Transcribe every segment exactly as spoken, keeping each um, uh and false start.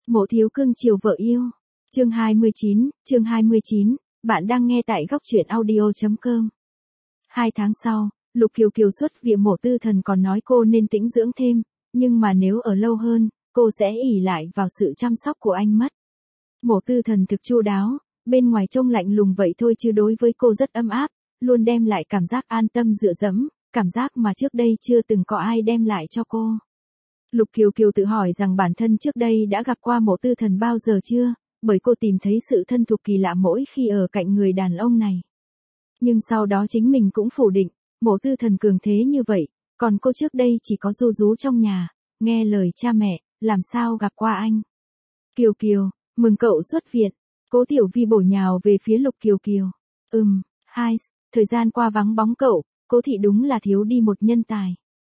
Mộ thiếu cưng chiều vợ yêu. Chương hai mươi chín, chương hai mươi chín, bạn đang nghe tại góc truyện audio.com. Hai tháng sau, Lục Kiều Kiều xuất viện, Mộ Tư Thần còn nói cô nên tĩnh dưỡng thêm, nhưng mà nếu ở lâu hơn, cô sẽ ỷ lại vào sự chăm sóc của anh mất. Mộ Tư Thần thực chu đáo, bên ngoài trông lạnh lùng vậy thôi chứ đối với cô rất ấm áp, luôn đem lại cảm giác an tâm dựa dẫm, cảm giác mà trước đây chưa từng có ai đem lại cho cô. Lục Kiều Kiều tự hỏi rằng bản thân trước đây đã gặp qua Mộ Tư Thần bao giờ chưa, bởi cô tìm thấy sự thân thuộc kỳ lạ mỗi khi ở cạnh người đàn ông này. Nhưng sau đó chính mình cũng phủ định, Mộ Tư Thần cường thế như vậy, còn cô trước đây chỉ có ru rú trong nhà, nghe lời cha mẹ, làm sao gặp qua anh. Kiều Kiều, mừng cậu xuất viện. Cố Tiểu Vi bổ nhào về phía Lục Kiều Kiều. Ừm, hai, thời gian qua vắng bóng cậu, Cố thị đúng là thiếu đi một nhân tài.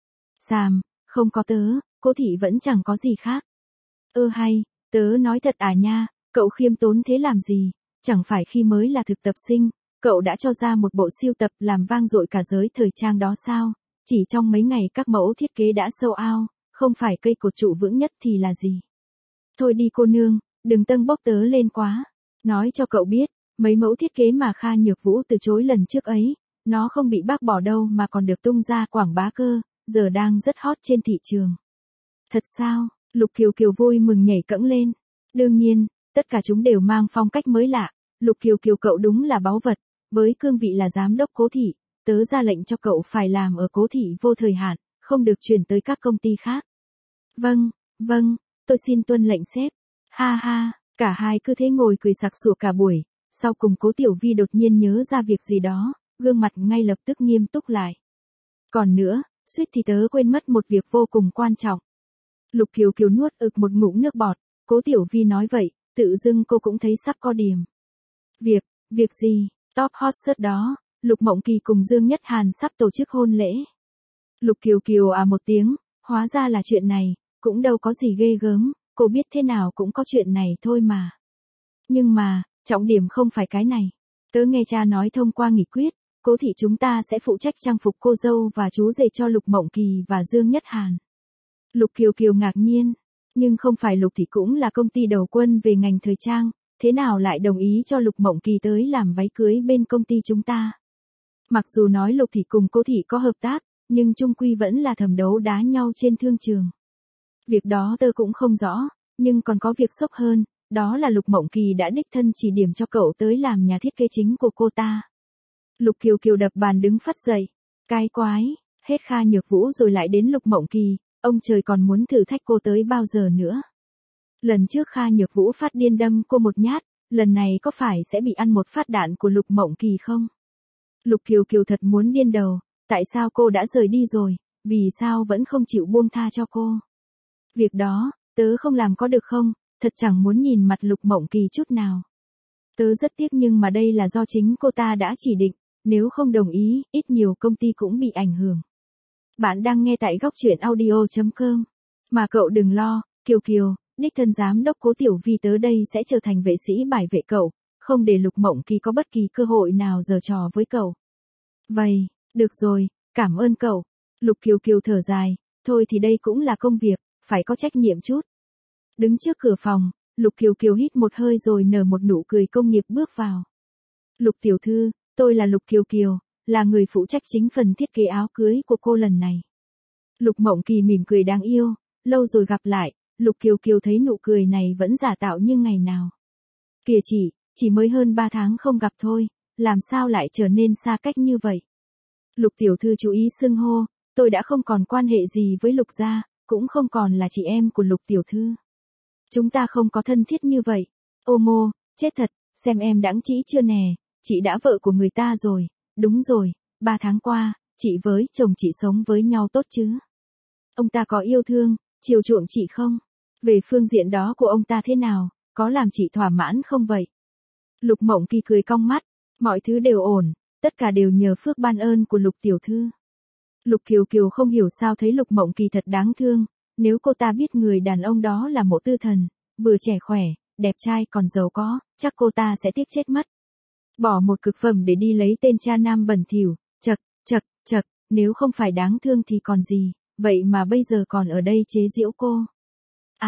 Sàm, không có tớ, Cố thị vẫn chẳng có gì khác. Ơ hay, tớ nói thật à nha, cậu khiêm tốn thế làm gì, chẳng phải khi mới là thực tập sinh, cậu đã cho ra một bộ siêu tập làm vang dội cả giới thời trang đó sao, chỉ trong mấy ngày các mẫu thiết kế đã sold out, không phải cây cột trụ vững nhất thì là gì. Thôi đi cô nương, đừng tâng bốc tớ lên quá, nói cho cậu biết, mấy mẫu thiết kế mà Kha Nhược Vũ từ chối lần trước ấy, nó không bị bác bỏ đâu mà còn được tung ra quảng bá cơ, giờ đang rất hot trên thị trường. Thật sao? Lục Kiều Kiều vui mừng nhảy cẫng lên. Đương nhiên, tất cả chúng đều mang phong cách mới lạ. Lục Kiều Kiều cậu đúng là báu vật. Với cương vị là giám đốc Cố thị, tớ ra lệnh cho cậu phải làm ở Cố thị vô thời hạn, không được chuyển tới các công ty khác. Vâng, vâng, tôi xin tuân lệnh sếp. Ha ha, cả hai cứ thế ngồi cười sặc sụa cả buổi. Sau cùng Cố Tiểu Vi đột nhiên nhớ ra việc gì đó, gương mặt ngay lập tức nghiêm túc lại. Còn nữa, suýt thì tớ quên mất một việc vô cùng quan trọng. Lục Kiều Kiều nuốt ực một ngụm nước bọt, Cố Tiểu Vi nói vậy, tự dưng cô cũng thấy sắp co điểm. Việc, việc gì, top hot search đó, Lục Mộng Kỳ cùng Dương Nhất Hàn sắp tổ chức hôn lễ. Lục Kiều Kiều à một tiếng, hóa ra là chuyện này, cũng đâu có gì ghê gớm, cô biết thế nào cũng có chuyện này thôi mà. Nhưng mà, trọng điểm không phải cái này. Tớ nghe cha nói thông qua nghị quyết, Cố thị chúng ta sẽ phụ trách trang phục cô dâu và chú rể cho Lục Mộng Kỳ và Dương Nhất Hàn. Lục Kiều Kiều ngạc nhiên, nhưng không phải Lục thị cũng là công ty đầu quân về ngành thời trang, thế nào lại đồng ý cho Lục Mộng Kỳ tới làm váy cưới bên công ty chúng ta. Mặc dù nói Lục thị cùng Cố thị có hợp tác, nhưng chung quy vẫn là thầm đấu đá nhau trên thương trường. Việc đó tớ cũng không rõ, nhưng còn có việc sốc hơn, đó là Lục Mộng Kỳ đã đích thân chỉ điểm cho cậu tới làm nhà thiết kế chính của cô ta. Lục Kiều Kiều đập bàn đứng phắt dậy, cái quái, hết Kha Nhược Vũ rồi lại đến Lục Mộng Kỳ. Ông trời còn muốn thử thách cô tới bao giờ nữa. Lần trước Kha Nhược Vũ phát điên đâm cô một nhát, lần này có phải sẽ bị ăn một phát đạn của Lục Mộng Kỳ không? Lục Kiều Kiều thật muốn điên đầu, tại sao cô đã rời đi rồi, vì sao vẫn không chịu buông tha cho cô? Việc đó, tớ không làm có được không, thật chẳng muốn nhìn mặt Lục Mộng Kỳ chút nào. Tớ rất tiếc nhưng mà đây là do chính cô ta đã chỉ định, nếu không đồng ý, ít nhiều công ty cũng bị ảnh hưởng. Bạn đang nghe tại góc truyện audio.com. Mà cậu đừng lo, Kiều Kiều, đích thân giám đốc Cố Tiểu Vi tới đây sẽ trở thành vệ sĩ bảo vệ cậu, không để Lục Mộng Kỳ có bất kỳ cơ hội nào giở trò với cậu. Vậy, được rồi, cảm ơn cậu. Lục Kiều Kiều thở dài, thôi thì đây cũng là công việc, phải có trách nhiệm chút. Đứng trước cửa phòng, Lục Kiều Kiều hít một hơi rồi nở một nụ cười công nghiệp bước vào. Lục tiểu thư, tôi là Lục Kiều Kiều, là người phụ trách chính phần thiết kế áo cưới của cô lần này. Lục Mộng Kỳ mỉm cười đáng yêu, lâu rồi gặp lại, Lục Kiều Kiều thấy nụ cười này vẫn giả tạo như ngày nào. Kìa chị, chỉ mới hơn ba tháng không gặp thôi, làm sao lại trở nên xa cách như vậy? Lục tiểu thư chú ý xưng hô, tôi đã không còn quan hệ gì với Lục gia, cũng không còn là chị em của Lục tiểu thư. Chúng ta không có thân thiết như vậy. Ô mô, chết thật, xem em đãng trĩ chưa nè, chị đã vợ của người ta rồi. Đúng rồi, ba tháng qua, chị với chồng chị sống với nhau tốt chứ? Ông ta có yêu thương, chiều chuộng chị không? Về phương diện đó của ông ta thế nào, có làm chị thỏa mãn không vậy? Lục Mộng Kỳ cười cong mắt, mọi thứ đều ổn, tất cả đều nhờ phước ban ơn của Lục tiểu thư. Lục Kiều Kiều không hiểu sao thấy Lục Mộng Kỳ thật đáng thương, nếu cô ta biết người đàn ông đó là Mộ Tư Thần, vừa trẻ khỏe, đẹp trai còn giàu có, chắc cô ta sẽ tiếc chết mất. Bỏ một cực phẩm để đi lấy tên cha nam bẩn thỉu, chật, chật, chật, nếu không phải đáng thương thì còn gì, vậy mà bây giờ còn ở đây chế giễu cô. À,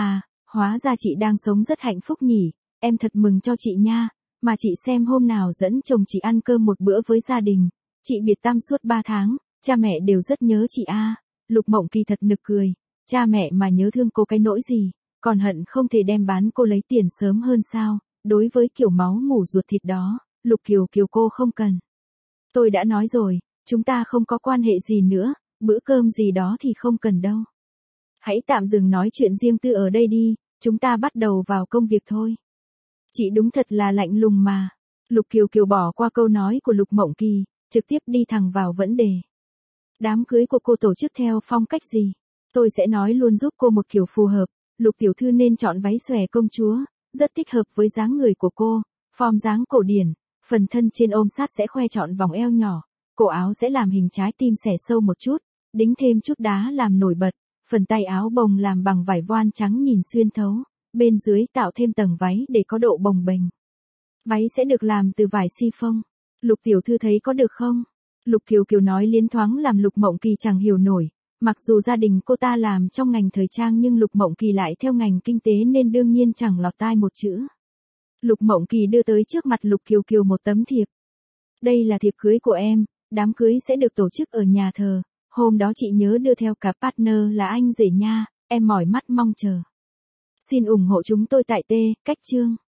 Hóa ra chị đang sống rất hạnh phúc nhỉ, em thật mừng cho chị nha, mà chị xem hôm nào dẫn chồng chị ăn cơm một bữa với gia đình, chị biệt tăm suốt ba tháng, cha mẹ đều rất nhớ chị a. À. Lục Mộng Kỳ thật nực cười, cha mẹ mà nhớ thương cô cái nỗi gì, còn hận không thể đem bán cô lấy tiền sớm hơn sao, đối với kiểu máu mủ ruột thịt đó, Lục Kiều Kiều cô không cần. Tôi đã nói rồi, chúng ta không có quan hệ gì nữa, bữa cơm gì đó thì không cần đâu. Hãy tạm dừng nói chuyện riêng tư ở đây đi, chúng ta bắt đầu vào công việc thôi. Chị đúng thật là lạnh lùng mà. Lục Kiều Kiều bỏ qua câu nói của Lục Mộng Kỳ, trực tiếp đi thẳng vào vấn đề. Đám cưới của cô tổ chức theo phong cách gì? Tôi sẽ nói luôn giúp cô một kiểu phù hợp. Lục tiểu thư nên chọn váy xòe công chúa, rất thích hợp với dáng người của cô, form dáng cổ điển, phần thân trên ôm sát sẽ khoe trọn vòng eo nhỏ, cổ áo sẽ làm hình trái tim xẻ sâu một chút, đính thêm chút đá làm nổi bật, phần tay áo bồng làm bằng vải voan trắng nhìn xuyên thấu, bên dưới tạo thêm tầng váy để có độ bồng bềnh. Váy sẽ được làm từ vải siphon. Lục tiểu thư thấy có được không? Lục Kiều Kiều nói liến thoáng làm Lục Mộng Kỳ chẳng hiểu nổi. Mặc dù gia đình cô ta làm trong ngành thời trang nhưng Lục Mộng Kỳ lại theo ngành kinh tế nên đương nhiên chẳng lọt tai một chữ. Lục Mộng Kỳ đưa tới trước mặt Lục Kiều Kiều một tấm thiệp. Đây là thiệp cưới của em, đám cưới sẽ được tổ chức ở nhà thờ. Hôm đó chị nhớ đưa theo cả partner là anh rể nha, em mỏi mắt mong chờ. Xin ủng hộ chúng tôi tại T, cách chương.